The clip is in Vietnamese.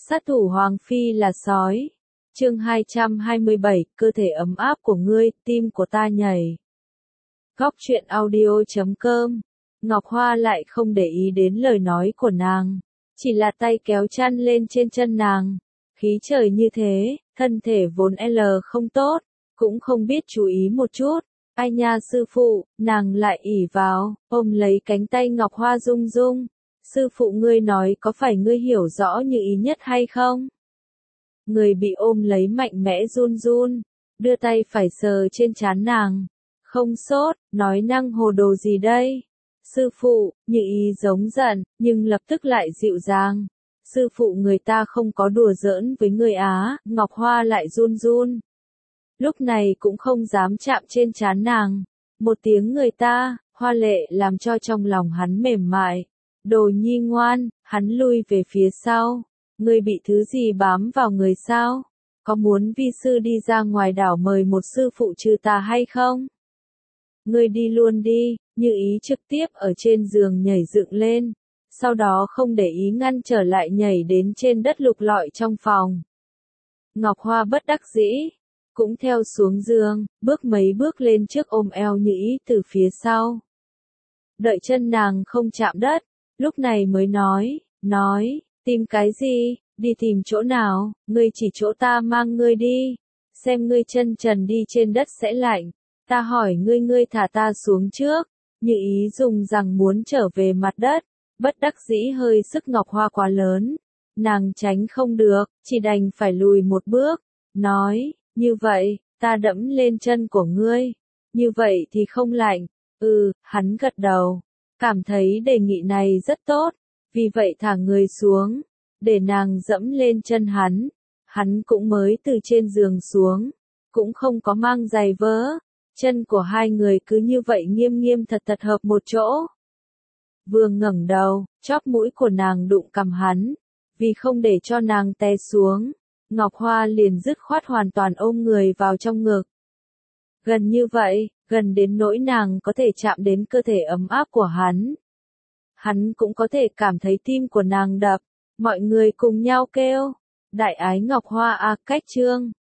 Sát thủ Hoàng Phi là sói. Chương 227, cơ thể ấm áp của ngươi, tim của ta nhảy. Góc truyện audio.com. Ngọc Hoa lại không để ý đến lời nói của nàng, chỉ là tay kéo chăn lên trên chân nàng. Khí trời như thế, thân thể vốn không tốt, cũng không biết chú ý một chút. Ai nha sư phụ, nàng lại ỉ vào, ôm lấy cánh tay Ngọc Hoa rung rung. Sư phụ ngươi nói có phải ngươi hiểu rõ như ý nhất hay không? Người bị ôm lấy mạnh mẽ run run, đưa tay phải sờ trên trán nàng. Không sốt, nói năng hồ đồ gì đây? Sư phụ, như ý giống giận, nhưng lập tức lại dịu dàng. Sư phụ người ta không có đùa giỡn với người Á, Ngọc Hoa lại run run. Lúc này cũng không dám chạm trên trán nàng. Một tiếng người ta, hoa lệ làm cho trong lòng hắn mềm mại. Đồ nhi ngoan, hắn lui về phía sau. Ngươi bị thứ gì bám vào người sao? Có muốn vi sư đi ra ngoài đảo mời một sư phụ trừ tà hay không? Ngươi đi luôn đi, như ý trực tiếp ở trên giường nhảy dựng lên. Sau đó không để ý ngăn trở lại nhảy đến trên đất lục lọi trong phòng. Ngọc Hoa bất đắc dĩ, cũng theo xuống giường, bước mấy bước lên trước ôm eo như ý từ phía sau. Đợi chân nàng không chạm đất, lúc này mới nói, tìm cái gì, đi tìm chỗ nào, ngươi chỉ chỗ ta mang ngươi đi, xem ngươi chân trần đi trên đất sẽ lạnh, ta hỏi ngươi thả ta xuống trước, như ý dùng rằng muốn trở về mặt đất, bất đắc dĩ hơi sức Ngọc Hoa quá lớn, nàng tránh không được, chỉ đành phải lùi một bước, nói, như vậy, ta đẫm lên chân của ngươi, như vậy thì không lạnh, hắn gật đầu. Cảm thấy đề nghị này rất tốt, vì vậy thả người xuống, để nàng dẫm lên chân hắn cũng mới từ trên giường xuống, cũng không có mang giày vớ, chân của hai người cứ như vậy nghiêm nghiêm thật thật hợp một chỗ. Vừa ngẩng đầu, chóp mũi của nàng đụng cằm hắn, vì không để cho nàng té xuống, Ngọc Hoa liền dứt khoát hoàn toàn ôm người vào trong ngực. Gần như vậy, gần đến nỗi nàng có thể chạm đến cơ thể ấm áp của hắn. Hắn cũng có thể cảm thấy tim của nàng đập, mọi người cùng nhau kêu, đại ái Ngọc Hoa cách chương.